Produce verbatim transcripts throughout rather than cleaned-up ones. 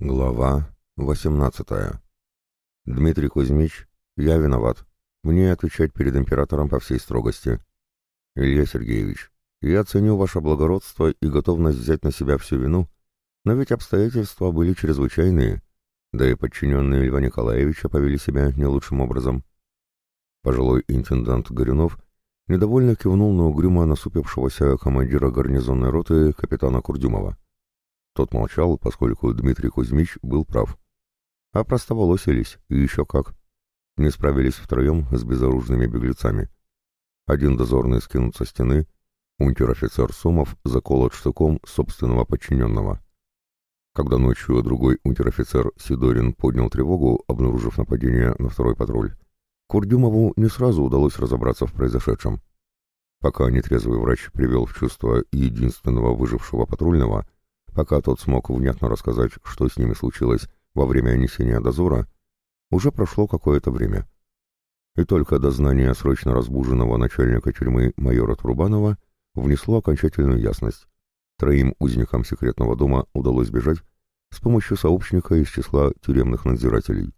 Глава восемнадцатая. Дмитрий Кузьмич, я виноват. Мне отвечать перед императором по всей строгости. Илья Сергеевич, я ценю ваше благородство и готовность взять на себя всю вину, но ведь обстоятельства были чрезвычайные, да и подчиненные Льва Николаевича повели себя не лучшим образом. Пожилой интендант Горюнов недовольно кивнул на угрюмо насупившегося командира гарнизонной роты капитана Курдюмова. Тот молчал, поскольку Дмитрий Кузьмич был прав. А простоволосились, и еще как. Не справились втроем с безоружными беглецами. Один дозорный скинут со стены, унтер-офицер Сомов заколот штыком собственного подчиненного. Когда ночью другой унтер-офицер Сидорин поднял тревогу, обнаружив нападение на второй патруль, Курдюмову не сразу удалось разобраться в произошедшем. Пока нетрезвый врач привел в чувство единственного выжившего патрульного, пока тот смог внятно рассказать, что с ними случилось во время несения дозора, уже прошло какое-то время. И только дознание срочно разбуженного начальника тюрьмы майора Трубанова внесло окончательную ясность. Троим узникам секретного дома удалось бежать с помощью сообщника из числа тюремных надзирателей.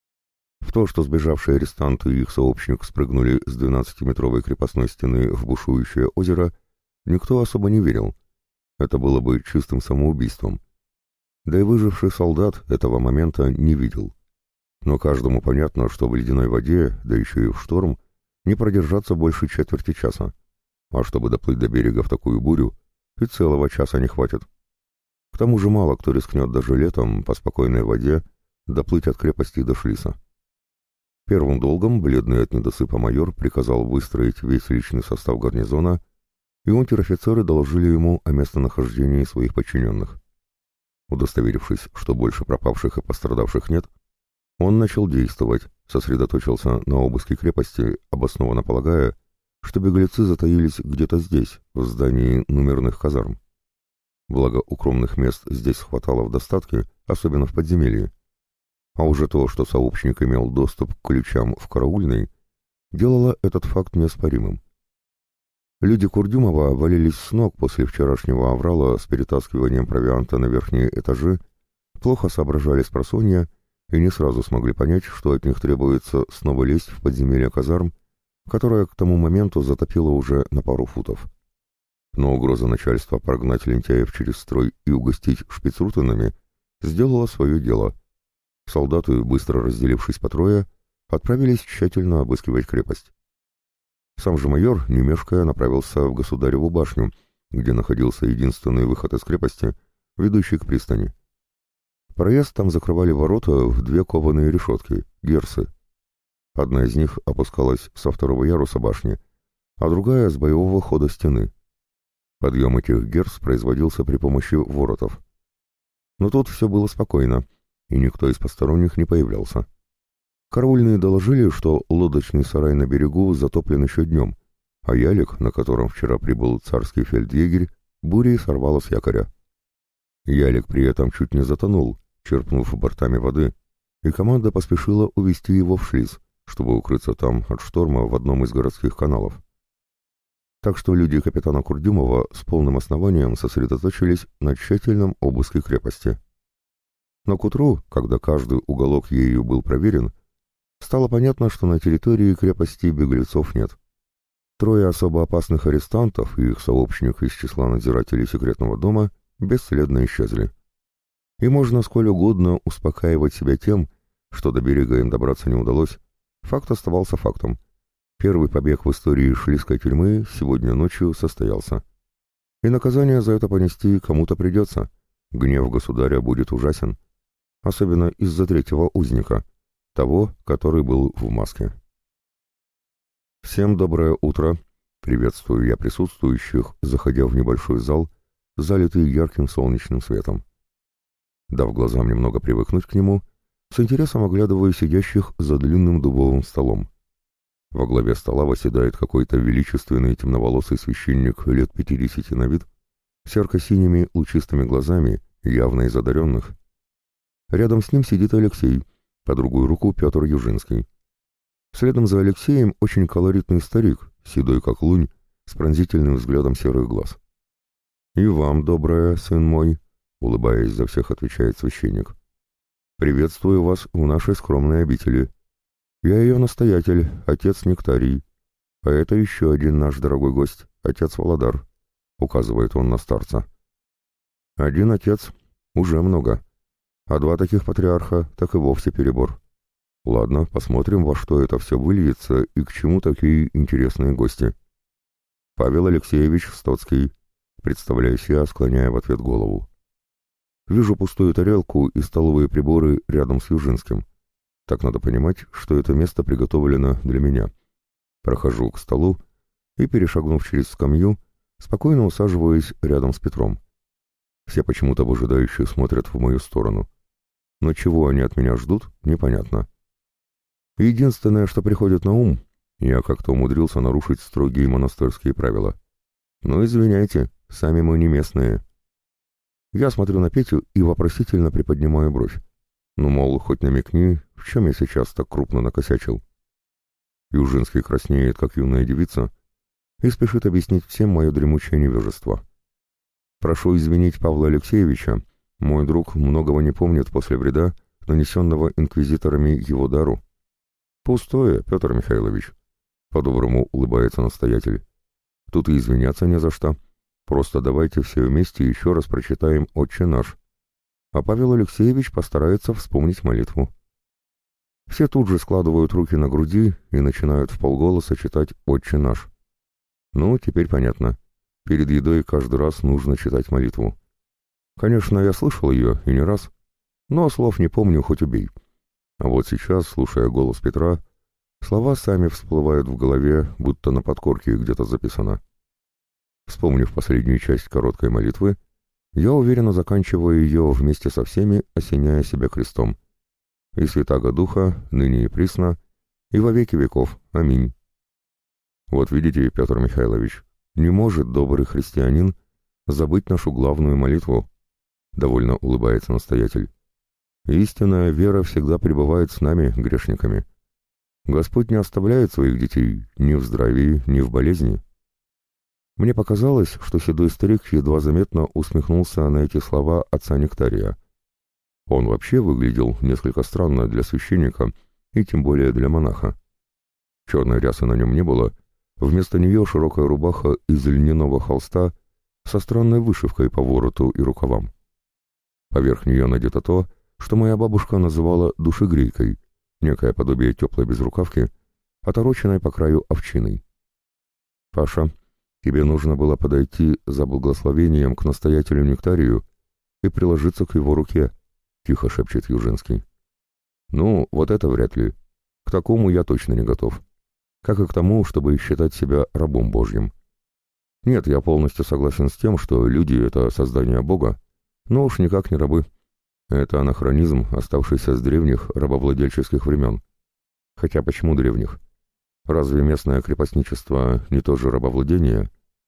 В то, что сбежавшие арестанты и их сообщник спрыгнули с двенадцатиметровой крепостной стены в бушующее озеро, никто особо не верил. Это было бы чистым самоубийством. Да и выживший солдат этого момента не видел. Но каждому понятно, что в ледяной воде, да еще и в шторм, не продержаться больше четверти часа. А чтобы доплыть до берега в такую бурю, и целого часа не хватит. К тому же мало кто рискнет даже летом по спокойной воде доплыть от крепости до Шлиса. Первым долгом бледный от недосыпа майор приказал выстроить весь личный состав гарнизона, и унтер-офицеры доложили ему о местонахождении своих подчиненных. Удостоверившись, что больше пропавших и пострадавших нет, он начал действовать, сосредоточился на обыске крепости, обоснованно полагая, что беглецы затаились где-то здесь, в здании номерных казарм. Благо, укромных мест здесь хватало в достатке, особенно в подземелье. А уже то, что сообщник имел доступ к ключам в караульной, делало этот факт неоспоримым. Люди Курдюмова валились с ног после вчерашнего аврала с перетаскиванием провианта на верхние этажи, плохо соображали спросонья и не сразу смогли понять, что от них требуется снова лезть в подземелье казарм, которое к тому моменту затопило уже на пару футов. Но угроза начальства прогнать лентяев через строй и угостить шпицрутенами сделала свое дело. Солдаты, быстро разделившись по трое, отправились тщательно обыскивать крепость. Сам же майор, не мешкая, направился в Государеву башню, где находился единственный выход из крепости, ведущий к пристани. Проезд там закрывали ворота в две кованые решетки, герсы. Одна из них опускалась со второго яруса башни, а другая — с боевого хода стены. Подъем этих герс производился при помощи воротов. Но тут все было спокойно, и никто из посторонних не появлялся. Караульные доложили, что лодочный сарай на берегу затоплен еще днем, а ялик, на котором вчера прибыл царский фельдъегерь, бурей сорвало с якоря. Ялик при этом чуть не затонул, черпнув бортами воды, и команда поспешила увести его в Шлиз, чтобы укрыться там от шторма в одном из городских каналов. Так что люди капитана Курдюмова с полным основанием сосредоточились на тщательном обыске крепости. Но к утру, когда каждый уголок ею был проверен, стало понятно, что на территории крепости беглецов нет. Трое особо опасных арестантов и их сообщник из числа надзирателей секретного дома бесследно исчезли. И можно сколь угодно успокаивать себя тем, что до берега им добраться не удалось, факт оставался фактом. Первый побег в истории шлисской тюрьмы сегодня ночью состоялся. И наказание за это понести кому-то придется. Гнев государя будет ужасен. Особенно из-за третьего узника, того, который был в маске. «Всем доброе утро!» — приветствую я присутствующих, заходя в небольшой зал, залитый ярким солнечным светом. Дав глазам немного привыкнуть к нему, с интересом оглядываю сидящих за длинным дубовым столом. Во главе стола восседает какой-то величественный темноволосый священник лет пятидесяти на вид, с ярко-синими лучистыми глазами, явно из одаренных. Рядом с ним сидит Алексей, по другую руку Петр Южинский. Следом за Алексеем очень колоритный старик, седой как лунь, с пронзительным взглядом серых глаз. «И вам доброе, сын мой», — улыбаясь за всех, отвечает священник. Приветствую вас в нашей скромной обители. Я ее настоятель, отец Нектарий. А это еще один наш дорогой гость, отец Володар», — указывает он на старца. «Один отец уже много, а два таких патриарха так и вовсе перебор. Ладно, посмотрим, во что это все выльется и к чему такие интересные гости. Павел Алексеевич Стоцкий», — представляюсь я, склоняя в ответ голову. Вижу пустую тарелку и столовые приборы рядом с Южинским. Так надо понимать, что это место приготовлено для меня. Прохожу к столу и, перешагнув через скамью, спокойно усаживаюсь рядом с Петром. Все почему-то выжидающе смотрят в мою сторону. Но чего они от меня ждут, непонятно. Единственное, что приходит на ум, я как-то умудрился нарушить строгие монастырские правила. Ну, извиняйте, сами мы не местные. Я смотрю на Петю и вопросительно приподнимаю бровь. Ну, мол, хоть намекни, в чем я сейчас так крупно накосячил. Южинский краснеет, как юная девица, и спешит объяснить всем мое дремучее невежество. Прошу извинить Павла Алексеевича, мой друг многого не помнит после вреда, нанесенного инквизиторами его дару. Пустое, Петр Михайлович, по-доброму улыбается настоятель. Тут и извиняться не за что. Просто давайте все вместе еще раз прочитаем «Отче наш», а Павел Алексеевич постарается вспомнить молитву. Все тут же складывают руки на груди и начинают вполголоса читать «Отче наш». Ну, теперь понятно. Перед едой каждый раз нужно читать молитву. Конечно, я слышал ее и не раз, но слов не помню, хоть убей. А вот сейчас, слушая голос Петра, слова сами всплывают в голове, будто на подкорке где-то записано. Вспомнив последнюю часть короткой молитвы, я уверенно заканчиваю ее вместе со всеми, осеняя себя крестом. И Святаго Духа, ныне и присно, и во веки веков. Аминь. Вот видите, Петр Михайлович, не может добрый христианин забыть нашу главную молитву, довольно улыбается настоятель. Истинная вера всегда пребывает с нами, грешниками. Господь не оставляет своих детей ни в здравии, ни в болезни. Мне показалось, что седой старик едва заметно усмехнулся на эти слова отца Нектария. Он вообще выглядел несколько странно для священника и тем более для монаха. Черной рясы на нем не было, вместо нее широкая рубаха из льняного холста со странной вышивкой по вороту и рукавам. Поверх нее надето то, что моя бабушка называла душегрейкой, некое подобие теплой безрукавки, отороченной по краю овчиной. «Паша, тебе нужно было подойти за благословением к настоятелю Нектарию и приложиться к его руке», — тихо шепчет Южинский. «Ну, вот это вряд ли. К такому я точно не готов. Как и к тому, чтобы считать себя рабом Божьим. Нет, я полностью согласен с тем, что люди — это создание Бога, но уж никак не рабы. Это анахронизм, оставшийся с древних рабовладельческих времен. Хотя почему древних? Разве местное крепостничество не то же рабовладение?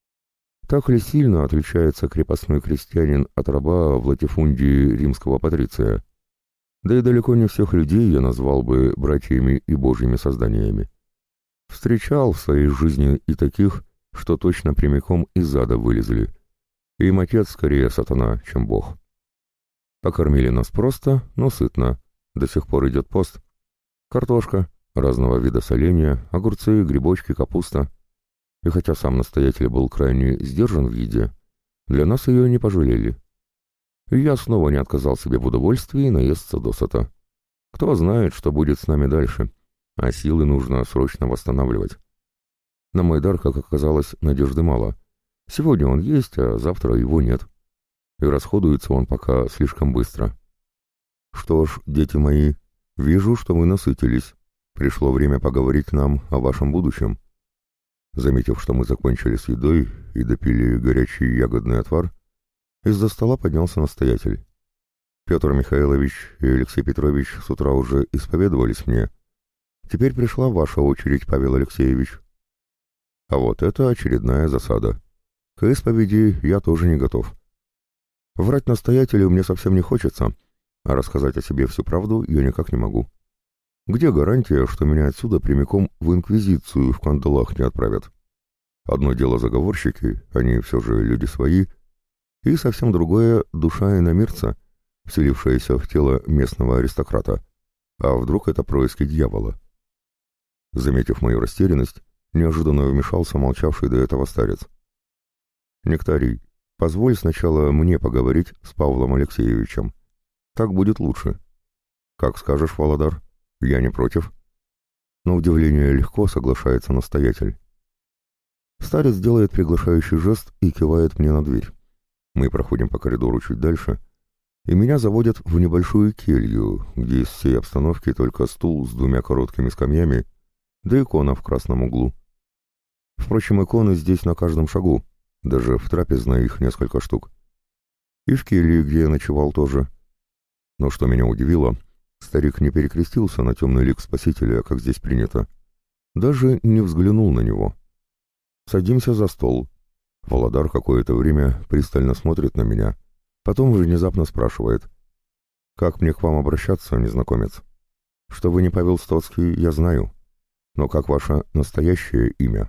Так ли сильно отличается крепостной крестьянин от раба в латифундии римского патриция? Да и далеко не всех людей я назвал бы братьями и божьими созданиями. Встречал в своей жизни и таких, что точно прямиком из ада вылезли. Им отец скорее сатана, чем Бог. Покормили нас просто, но сытно. До сих пор идет пост. Картошка, разного вида соленья, огурцы, грибочки, капуста. И хотя сам настоятель был крайне сдержан в еде, для нас ее не пожалели. И я снова не отказал себе в удовольствии наесться досыта. Кто знает, что будет с нами дальше, а силы нужно срочно восстанавливать. На мой дар, как оказалось, надежды мало. Сегодня он есть, а завтра его нет. И расходуется он пока слишком быстро. Что ж, дети мои, вижу, что вы насытились. Пришло время поговорить нам о вашем будущем. Заметив, что мы закончили с едой и допили горячий ягодный отвар, из-за стола поднялся настоятель. Петр Михайлович и Алексей Петрович с утра уже исповедовались мне. Теперь пришла ваша очередь, Павел Алексеевич. А вот это очередная засада. К исповеди я тоже не готов. Врать настоятелю мне совсем не хочется, а рассказать о себе всю правду я никак не могу. Где гарантия, что меня отсюда прямиком в инквизицию в кандалах не отправят? Одно дело заговорщики, они все же люди свои, и совсем другое — душа иномирца, вселившаяся в тело местного аристократа. А вдруг это происки дьявола? Заметив мою растерянность, неожиданно вмешался молчавший до этого старец. «Нектарий, позволь сначала мне поговорить с Павлом Алексеевичем. Так будет лучше». «Как скажешь, Володар, я не против». На удивление легко соглашается настоятель. Старец делает приглашающий жест и кивает мне на дверь. Мы проходим по коридору чуть дальше, и меня заводят в небольшую келью, где из всей обстановки только стул с двумя короткими скамьями, да икона в красном углу. Впрочем, иконы здесь на каждом шагу, даже в трапезной их несколько штук. И в келье, где я ночевал, тоже. Но что меня удивило, старик не перекрестился на темный лик Спасителя, как здесь принято. Даже не взглянул на него. Садимся за стол. Володар какое-то время пристально смотрит на меня, потом внезапно спрашивает: «Как мне к вам обращаться, незнакомец? Что вы не Павел Стоцкий, я знаю, но как ваше настоящее имя?»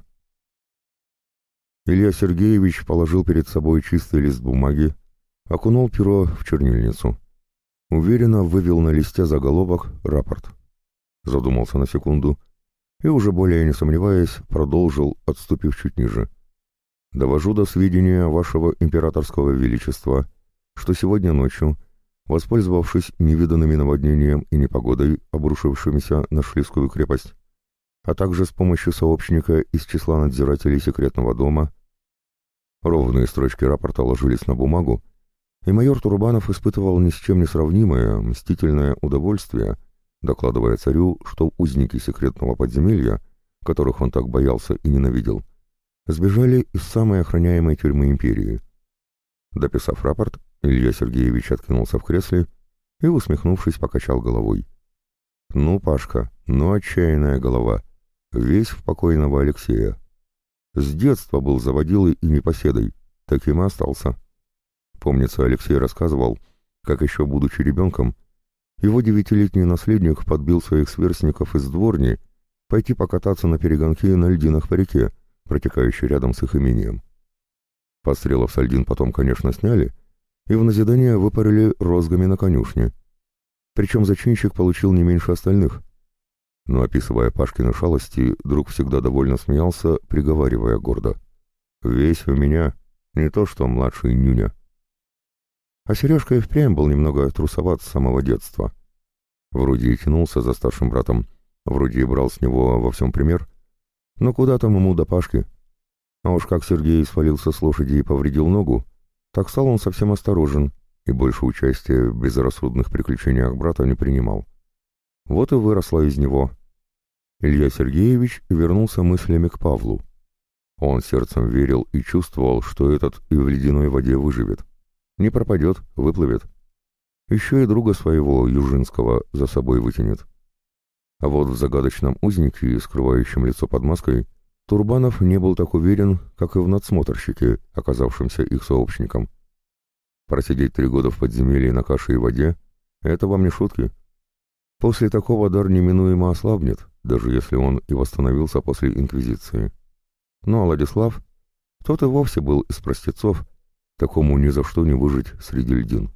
Илья Сергеевич положил перед собой чистый лист бумаги, окунул перо в чернильницу. Уверенно вывел на листе заголовок «Рапорт». Задумался на секунду и, уже более не сомневаясь, продолжил, отступив чуть ниже. «Довожу до сведения вашего императорского величества, что сегодня ночью, воспользовавшись невиданными наводнением и непогодой, обрушившимися на Шлисскую крепость, а также с помощью сообщника из числа надзирателей секретного дома». Ровные строчки рапорта ложились на бумагу, и майор Турбанов испытывал ни с чем не сравнимое, мстительное удовольствие, докладывая царю, что узники секретного подземелья, которых он так боялся и ненавидел, сбежали из самой охраняемой тюрьмы империи. Дописав рапорт, Илья Сергеевич откинулся в кресле и, усмехнувшись, покачал головой. «Ну, Пашка, ну отчаянная голова, весь в покойного Алексея. С детства был заводилой и непоседой, таким и остался». Помнится, Алексей рассказывал, как еще будучи ребенком, его девятилетний наследник подбил своих сверстников из дворни пойти покататься на перегонки на льдинах по реке, протекающей рядом с их имением. Подстрелов с льдин потом, конечно, сняли, и в назидание выпарили розгами на конюшне. Причем зачинщик получил не меньше остальных. Но, описывая Пашкины шалости, друг всегда довольно смеялся, приговаривая гордо: «Весь у меня, не то что младший нюня». А Сережка и впрямь был немного трусоват с самого детства. Вроде и тянулся за старшим братом, вроде и брал с него во всем пример, но куда там ему до Пашки? А уж как Сергей свалился с лошади и повредил ногу, так стал он совсем осторожен и больше участия в безрассудных приключениях брата не принимал. Вот и выросла из него. Илья Сергеевич вернулся мыслями к Павлу. Он сердцем верил и чувствовал, что этот и в ледяной воде выживет. Не пропадет, выплывет. Еще и друга своего, Южинского, за собой вытянет. А вот в загадочном узнике, скрывающем лицо под маской, Турбанов не был так уверен, как и в надсмотрщике, оказавшемся их сообщником. Просидеть три года в подземелье на каше и воде — это вам не шутки. После такого дар неминуемо ослабнет, даже если он и восстановился после инквизиции. Ну а Владислав, тот и вовсе был из простецов, такому ни за что не выжить среди льдин.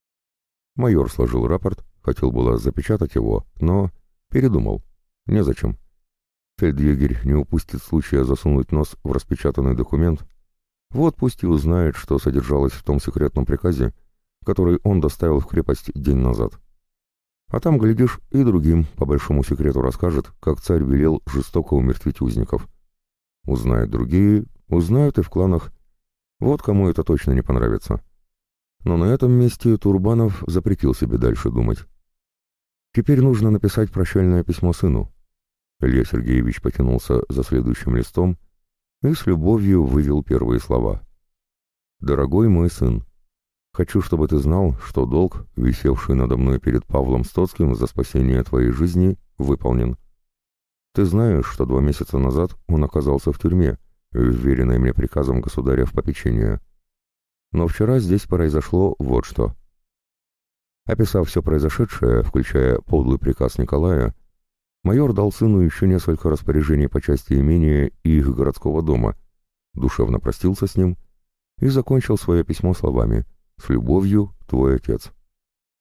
Майор сложил рапорт, хотел было запечатать его, но передумал. Незачем. Фельдъегерь не упустит случая засунуть нос в распечатанный документ. Вот пусть и узнает, что содержалось в том секретном приказе, который он доставил в крепость день назад. А там, глядишь, и другим по большому секрету расскажет, как царь велел жестоко умертвить узников. Узнают другие, узнают и в кланах. Вот кому это точно не понравится. Но на этом месте Турбанов запретил себе дальше думать. Теперь нужно написать прощальное письмо сыну. Илья Сергеевич потянулся за следующим листом и с любовью вывел первые слова. «Дорогой мой сын, хочу, чтобы ты знал, что долг, висевший надо мной перед Павлом Стоцким за спасение твоей жизни, выполнен. Ты знаешь, что два месяца назад он оказался в тюрьме, вверенной мне приказом государя в попечение. Но вчера здесь произошло вот что». Описав все произошедшее, включая подлый приказ Николая, майор дал сыну еще несколько распоряжений по части имения и их городского дома, душевно простился с ним и закончил свое письмо словами: «С любовью, твой отец».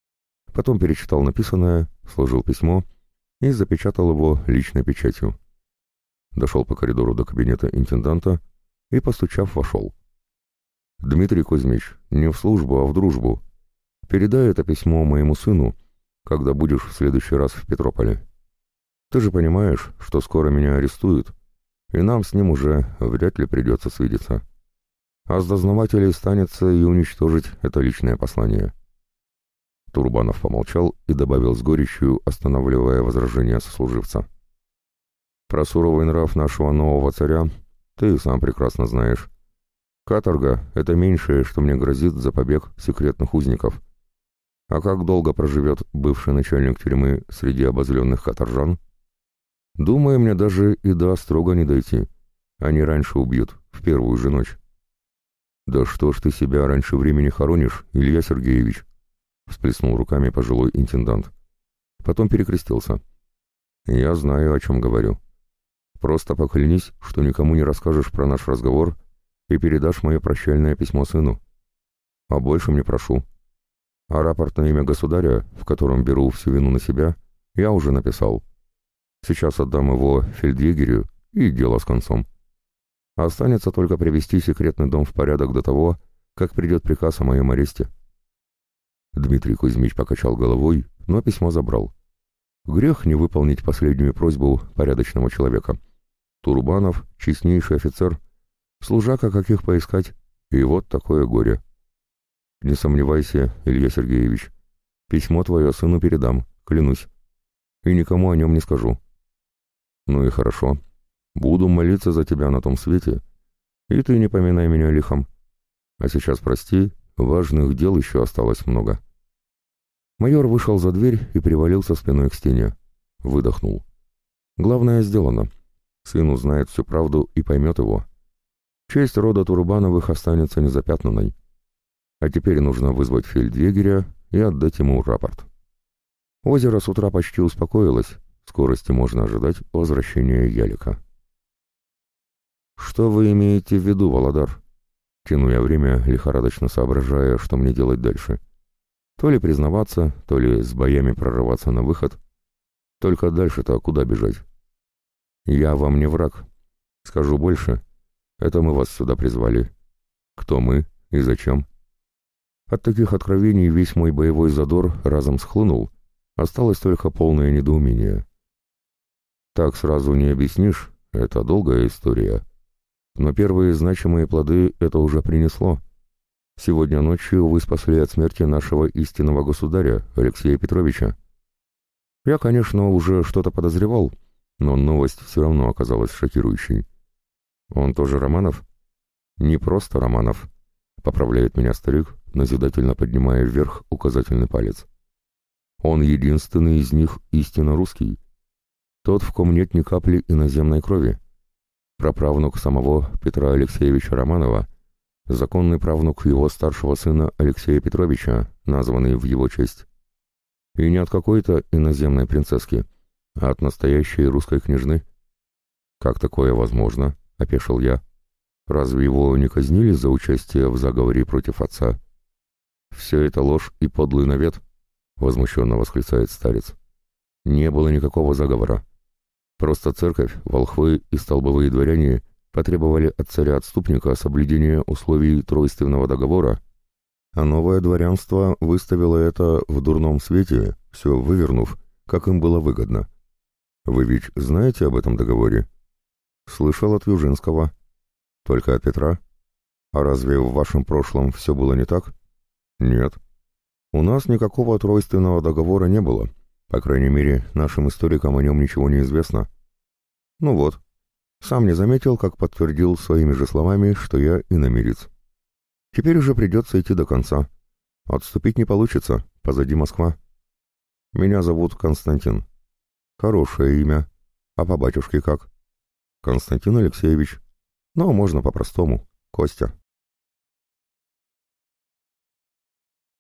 Потом перечитал написанное, сложил письмо и запечатал его личной печатью. Дошел по коридору до кабинета интенданта и, постучав, вошел. «Дмитрий Кузьмич, не в службу, а в дружбу. Передай это письмо моему сыну, когда будешь в следующий раз в Петрополе. Ты же понимаешь, что скоро меня арестуют, и нам с ним уже вряд ли придется свидеться. А с дознавателей станется и уничтожить это личное послание». Турбанов помолчал и добавил с горечью, останавливая возражения сослуживца. «Про суровый нрав нашего нового царя ты сам прекрасно знаешь. Каторга — это меньшее, что мне грозит за побег секретных узников. А как долго проживет бывший начальник тюрьмы среди обозленных каторжан? Думаю, мне даже и до Острога не дойти. Они раньше убьют, в первую же ночь». «Да что ж ты себя раньше времени хоронишь, Илья Сергеевич?» — всплеснул руками пожилой интендант. Потом перекрестился. «Я знаю, о чем говорю. Просто поклянись, что никому не расскажешь про наш разговор и передашь мое прощальное письмо сыну. А больше не прошу. А рапорт на имя государя, в котором беру всю вину на себя, я уже написал. Сейчас отдам его фельдъегерю, и дело с концом. Останется только привести секретный дом в порядок до того, как придет приказ о моем аресте». Дмитрий Кузьмич покачал головой, но письмо забрал. Грех не выполнить последнюю просьбу порядочного человека. Турбанов — честнейший офицер, служака каких поискать, и вот такое горе. Не сомневайся, Илья Сергеевич, письмо твое сыну передам, клянусь, и никому о нем не скажу. Ну и хорошо, буду молиться за тебя на том свете, и ты не поминай меня лихом. А сейчас прости, важных дел еще осталось много». Майор вышел за дверь и привалился спиной к стене. Выдохнул. Главное сделано. Сын узнает всю правду и поймет его. Честь рода Турбановых останется незапятнанной. А теперь нужно вызвать фельдъегеря и отдать ему рапорт. Озеро с утра почти успокоилось, в скорости можно ожидать возвращения Ялика. «Что вы имеете в виду, Володар?» Тяну я время, лихорадочно соображая, что мне делать дальше. То ли признаваться, то ли с боями прорываться на выход. Только дальше-то куда бежать? «Я вам не враг. Скажу больше. Это мы вас сюда призвали. Кто мы и зачем?» От таких откровений весь мой боевой задор разом схлынул, осталось только полное недоумение. «Так сразу не объяснишь, это долгая история. Но первые значимые плоды это уже принесло. Сегодня ночью вы спасли от смерти нашего истинного государя, Алексея Петровича. Я, конечно, уже что-то подозревал, но новость все равно оказалась шокирующей. Он тоже Романов?» «Не просто Романов», — поправляет меня старик, назидательно поднимая вверх указательный палец. «Он единственный из них истинно русский. Тот, в ком нет ни капли иноземной крови. Праправнук самого Петра Алексеевича Романова, законный правнук его старшего сына Алексея Петровича, названный в его честь. И не от какой-то иноземной принцесски, а от настоящей русской княжны». «Как такое возможно?» — опешил я. «Разве его не казнили за участие в заговоре против отца?» «Все это ложь и подлый навет», — возмущенно восклицает старец. «Не было никакого заговора. Просто церковь, волхвы и столбовые дворяне потребовали от царя-отступника соблюдения условий Тройственного договора, а новое дворянство выставило это в дурном свете, все вывернув, как им было выгодно. Вы ведь знаете об этом договоре?» «Слышал от Южинского». «Только от Петра? А разве в вашем прошлом все было не так?» «Нет. У нас никакого тройственного договора не было. По крайней мере, нашим историкам о нем ничего не известно. Ну вот, сам не заметил, как подтвердил своими же словами, что я иномирец. Теперь уже придется идти до конца. Отступить не получится, позади Москва. Меня зовут Константин. Хорошее имя. А по батюшке как?» «Константин Алексеевич. Но можно по-простому. Костя».